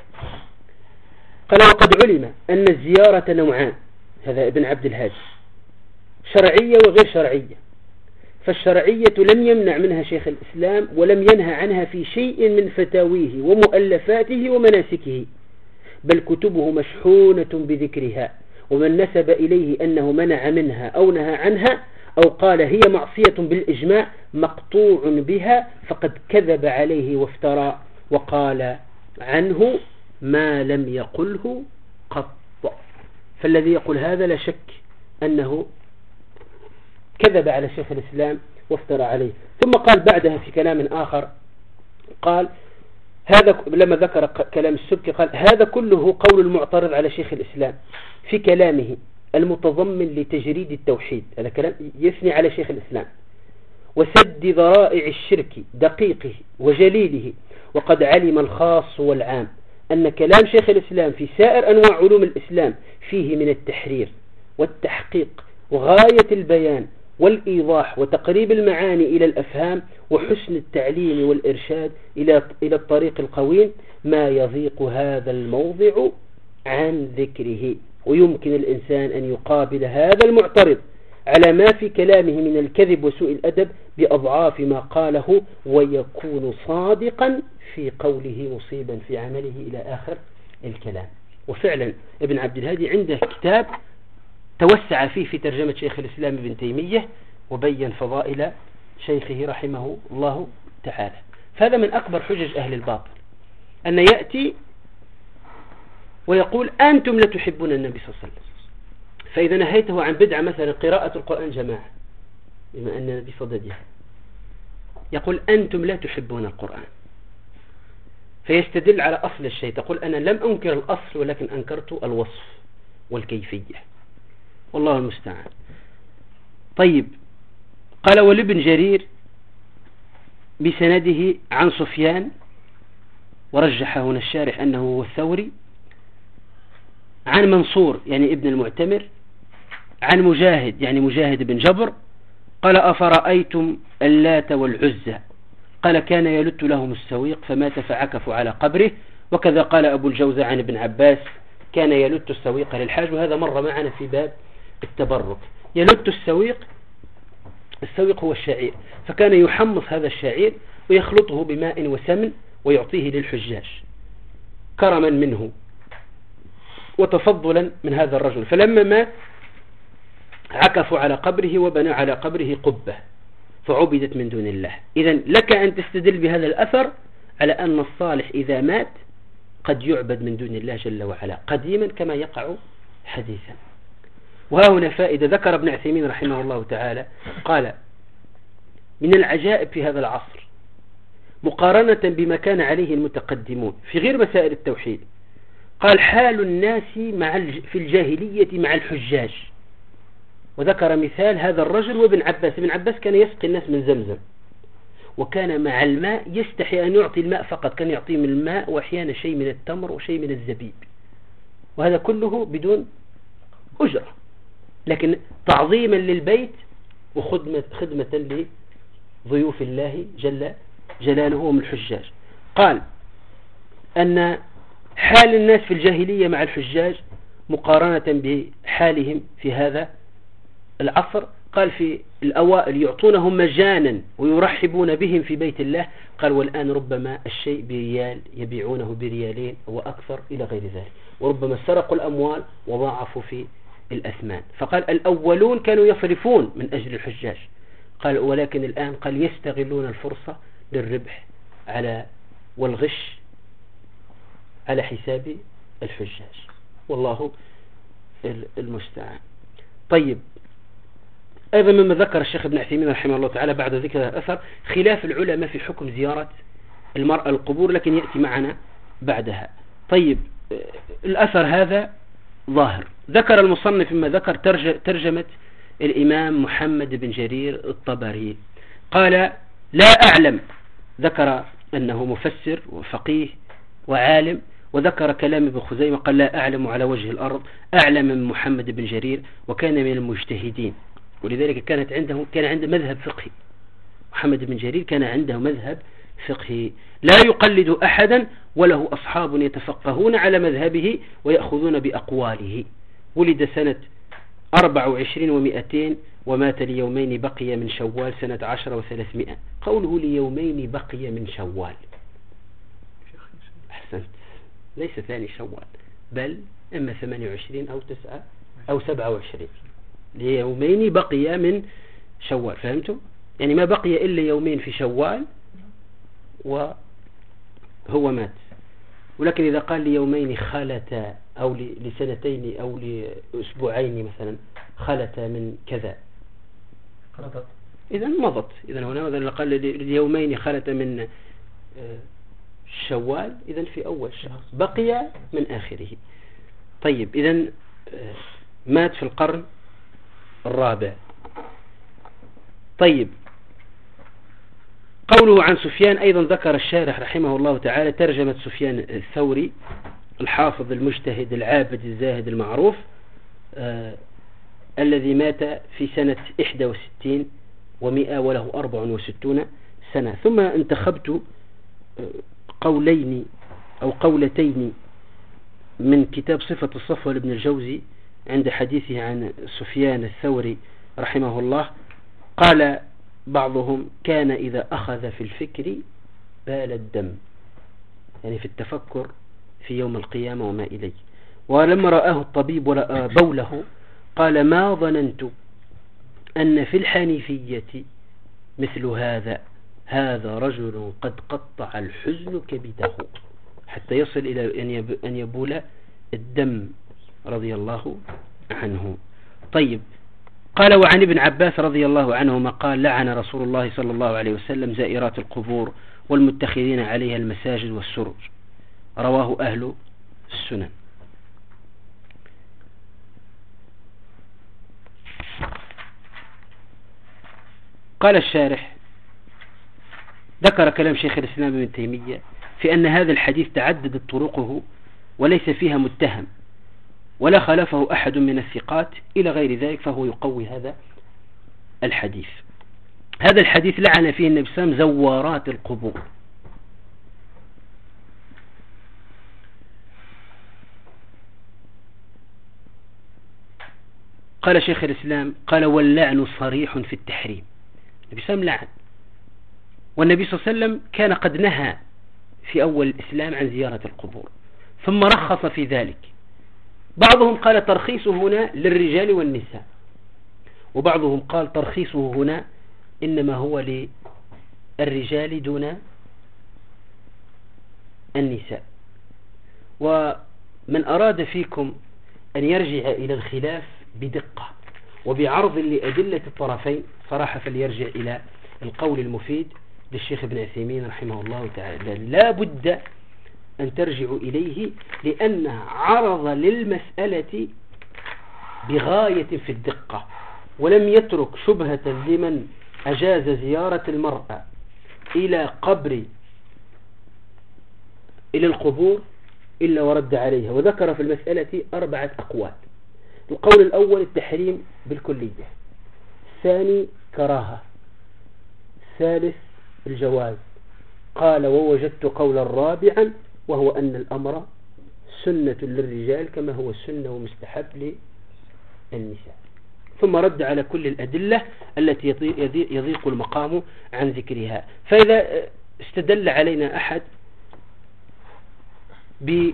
وقد علم أن الزيارة نوعان، هذا ابن عبد الهادي، شرعية وغير شرعية. فالشرعية لم يمنع منها شيخ الإسلام ولم ينهى عنها في شيء من فتاويه ومؤلفاته ومناسكه، بل كتبه مشحونة بذكرها، ومن نسب إليه أنه منع منها أو نهى عنها أو قال هي معصية بالإجماع مقطوع بها فقد كذب عليه وافترى وقال عنه ما لم يقله قط. فالذي يقول هذا لا شك أنه كذب على شيخ الإسلام وافترى عليه. ثم قال بعدها في كلام آخر، قال هذا لما ذكر كلام السبكي قال هذا كله قول المعترض على شيخ الإسلام في كلامه المتضمن لتجريد التوحيد، هذا كلام يثني على شيخ الإسلام، وسد ذرائع الشرك دقيقه وجليله. وقد علم الخاص والعام أن كلام شيخ الإسلام في سائر أنواع علوم الإسلام فيه من التحرير والتحقيق وغاية البيان والإيضاح وتقريب المعاني إلى الأفهام وحسن التعليم والإرشاد إلى الطريق القويم ما يضيق هذا الموضع عن ذكره. ويمكن الإنسان أن يقابل هذا المعترض على ما في كلامه من الكذب وسوء الأدب بأضعاف ما قاله، ويكون صادقا في قوله مصيبا في عمله إلى آخر الكلام. وفعلا ابن عبد الهادي عنده كتاب توسع فيه في ترجمة شيخ الإسلام ابن تيمية وبين فضائل شيخه رحمه الله تعالى. فهذا من أكبر حجج أهل الباطل، أن يأتي ويقول أنتم لا تحبون النبي صلى الله عليه وسلم، فإذا نهيته عن بدعة مثلا قراءة القرآن جماعة بما أننا بصددها، يقول أنتم لا تحبون القرآن، فيستدل على أصل الشيء، تقول أنا لم أنكر الأصل ولكن أنكرت الوصف والكيفية، والله المستعان. طيب، قال ولابن جرير بسنده عن سفيان، ورجح هنا الشارح أنه هو الثوري، عن منصور يعني ابن المعتمر، عن مجاهد يعني مجاهد بن جبر، قال أفرأيتم اللات والعزى، قال كان يلت لهم السويق فمات فعكفوا على قبره. وكذا قال أبو الجوزة عن ابن عباس كان يلت السويق للحاج، وهذا مر معنا في باب التبرك. يلت السويق هو الشعير، فكان يحمص هذا الشعير ويخلطه بماء وسمن ويعطيه للحجاج كرما منه وتفضلا من هذا الرجل. فلما مات عكفوا على قبره وبنوا على قبره قبة فعبدت من دون الله. إذن لك أن تستدل بهذا الأثر على أن الصالح إذا مات قد يعبد من دون الله جل وعلا قديما كما يقع حديثا. وها هنا فائدة ذكر ابن عثيمين رحمه الله تعالى، قال من العجائب في هذا العصر مقارنة بما كان عليه المتقدمون في غير مسائل التوحيد، قال حال الناس في الجاهلية مع الحجاج، وذكر مثال هذا الرجل وابن عباس. ابن عباس كان يسقي الناس من زمزم، وكان مع الماء يستحي أن يعطي الماء فقط، كان يعطيهم الماء وأحيانا شيء من التمر وشيء من الزبيب، وهذا كله بدون أجرة، لكن تعظيما للبيت وخدمة لضيوف الله جل جلاله ومن الحجاج. قال أن حال الناس في الجاهلية مع الحجاج مقارنة بحالهم في هذا العصر، قال في الأوائل يعطونهم مجانا ويرحبون بهم في بيت الله، قال والآن ربما الشيء بريال يبيعونه بريالين وأكثر إلى غير ذلك، وربما سرقوا الأموال وضاعفوا في الأثمان. فقال الأولون كانوا يصرفون من أجل الحجاج، قال ولكن الآن قال يستغلون الفرصة للربح والغش على حساب الحجاج، والله المستعان. طيب، أيضا مما ذكر الشيخ ابن عثيمين رحمه الله تعالى بعد ذكر الأثر خلاف العلماء في حكم زيارة المرأة القبور، لكن يأتي معنا بعدها. طيب، الأثر هذا ظاهر. ذكر المصنف مما ذكر ترجمة الإمام محمد بن جرير الطبري، قال لا أعلم، ذكر أنه مفسر وفقيه وعالم، وذكر كلام ابن خزيمة قال لا أعلم على وجه الأرض أعلم من محمد بن جرير وكان من المجتهدين، ولذلك كان عنده مذهب فقهي. محمد بن جرير كان عنده مذهب فقهي لا يقلد أحدا وله أصحاب يتفقهون على مذهبه ويأخذون بأقواله. ولد سنة 24 و200 ومات ليومين بقي من شوال سنة 10 و300. قوله ليومين بقي من شوال، أحسنت، ليس ثاني شوال بل إما 28 أو 9 أو 27. ليومين بقي من شوال، فهمتوا؟ يعني ما بقي إلا يومين في شوال وهو مات. ولكن إذا قال ليومين خلت أو لسنتين أو لأسبوعين مثلا خلت من كذا إذا مضت. إذا هنا مثلا قال ليومين خلت من شوال إذا في أول شهر بقي من آخره. طيب إذا مات في القرن الرابع. طيب قوله عن سفيان أيضا ذكر الشارح رحمه الله تعالى ترجمة سفيان الثوري الحافظ المجتهد العابد الزاهد المعروف الذي مات في سنة 61 و100 وله 64 سنة. ثم انتخبت قولين أو قولتين من كتاب صفة الصفوة لابن الجوزي عند حديثه عن سفيان الثوري رحمه الله. قال بعضهم كان إذا أخذ في الفكر بال الدم، يعني في التفكر في يوم القيامة وما إليه. ولما رآه الطبيب ورأى بوله قال ما ظننت أن في الحنيفية مثل هذا رجل قد قطع الحزن كبده، حتى يصل إلى أن يبول الدم رضي الله عنه. طيب قال وعن ابن عباس رضي الله عنهما قال لعن رسول الله صلى الله عليه وسلم زائرات القبور والمتخذين عليها المساجد والسرج، رواه أهل السنن. قال الشارح ذكر كلام شيخ الإسلام ابن تيمية في أن هذا الحديث تعددت طرقه وليس فيها متهم ولا خالفه أحد من الثقات إلى غير ذلك، فهو يقوي هذا الحديث. هذا الحديث لعن فيه النبي صلى الله عليه وسلم زوارات القبور. قال شيخ الإسلام قال واللعن صريح في التحريم. النبي صلى الله عليه وسلم لعن، والنبي صلى الله عليه وسلم كان قد نهى في أول الإسلام عن زيارة القبور ثم رخص في ذلك. بعضهم قال ترخيصه هنا للرجال والنساء، وبعضهم قال ترخيصه هنا إنما هو للرجال دون النساء. ومن أراد فيكم أن يرجع إلى الخلاف بدقة وبعرض لأدلة الطرفين صراحة فليرجع إلى القول المفيد للشيخ ابن عثيمين رحمه الله تعالى. لا بد أن ترجعوا إليه لأنه عرض للمسألة بغاية في الدقة، ولم يترك شبهة لمن أجاز زيارة المرأة إلى القبور إلا ورد عليها، وذكر في المسألة 4 أقوال. القول الأول التحريم بالكلية، الثاني كراهة، الثالث الجواز. قال ووجدت قولا رابعا وهو أن الأمر سنة للرجال كما هو السنة ومستحب للنساء. ثم رد على كل الأدلة التي يضيق المقام عن ذكرها. فإذا استدل علينا أحد بأن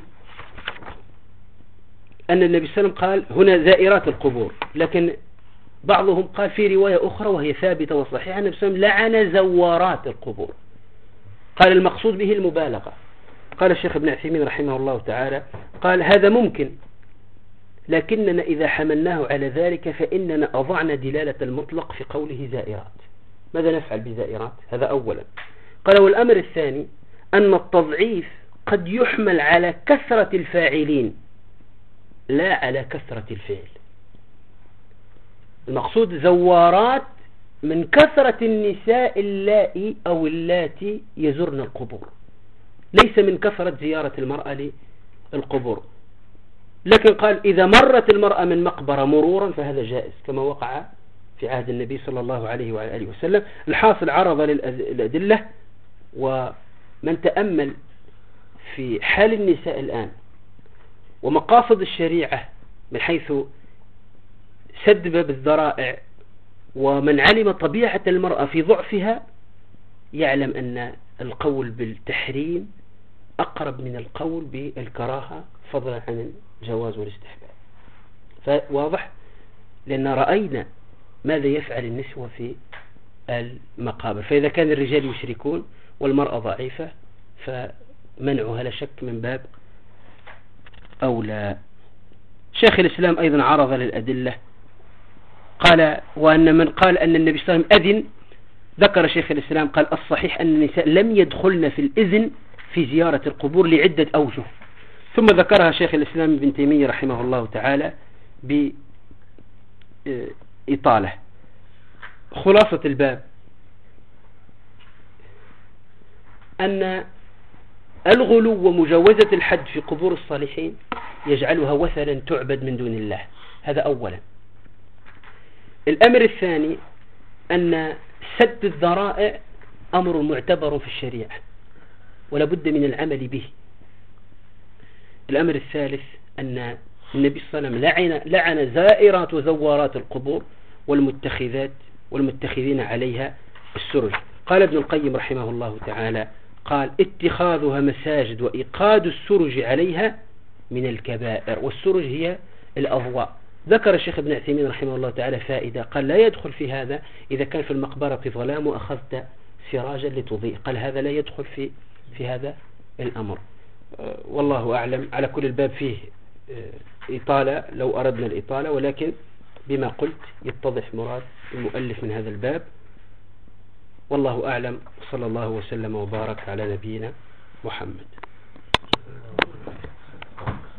النبي صلى الله عليه وسلم قال هنا زائرات القبور، لكن بعضهم قال في رواية أخرى وهي ثابتة وصحيحة النبي صلى الله عليه وسلم لعن زوارات القبور، قال المقصود به المبالغة. قال الشيخ ابن عثيمين رحمه الله تعالى قال هذا ممكن، لكننا إذا حملناه على ذلك فإننا أضعنا دلالة المطلق في قوله زائرات. ماذا نفعل بزائرات؟ هذا أولا. قال والأمر الثاني أن التضعيف قد يحمل على كثرة الفاعلين لا على كثرة الفعل. المقصود زوارات من كثرة النساء اللاتي يزرن القبور، ليس من كثرة زيارة المرأة القبور. لكن قال إذا مرت المرأة من مقبرة مرورا فهذا جائز كما وقع في عهد النبي صلى الله عليه وعلى آله وسلم. الحاصل عرض للأدلة، ومن تأمل في حال النساء الآن ومقاصد الشريعة من حيث سد باب الذرائع، ومن علم طبيعة المرأة في ضعفها يعلم أن القول بالتحريم أقرب من القول بالكراهة فضلا عن الجواز والاستحباب. فواضح لأن رأينا ماذا يفعل النسوة في المقابر. فإذا كان الرجال يشركون والمرأة ضعيفة فمنعها لا شك من باب أولى. شيخ الإسلام أيضا عرض للأدلة، قال وأن من قال أن النبي صلى الله عليه وسلم أذن، ذكر شيخ الإسلام قال الصحيح أن النساء لم يدخلن في الإذن في زيارة القبور لعدة أوجه، ثم ذكرها شيخ الإسلام ابن تيمية رحمه الله تعالى بإطالة. خلاصة الباب أن الغلو ومجاوزة الحد في قبور الصالحين يجعلها وثنا تعبد من دون الله، هذا أولا. الأمر الثاني أن سد الذرائع أمر معتبر في الشريعة ولا بد من العمل به. الأمر الثالث أن النبي صلى الله عليه وسلم لعن زائرات وزوارات القبور والمتخذين عليها السرج. قال ابن القيم رحمه الله تعالى قال اتخاذها مساجد وإيقاد السرج عليها من الكبائر، والسرج هي الأضواء. ذكر الشيخ ابن عثيمين رحمه الله تعالى فائدة، قال لا يدخل في هذا إذا كان في المقبرة ظلام وأخذت سراجا لتضيء، قال هذا لا يدخل في هذا الأمر. والله أعلم. على كل الباب فيه إطالة لو أردنا الإطالة، ولكن بما قلت يتضح مراد المؤلف من هذا الباب. والله أعلم. صلى الله وسلم وبارك على نبينا محمد.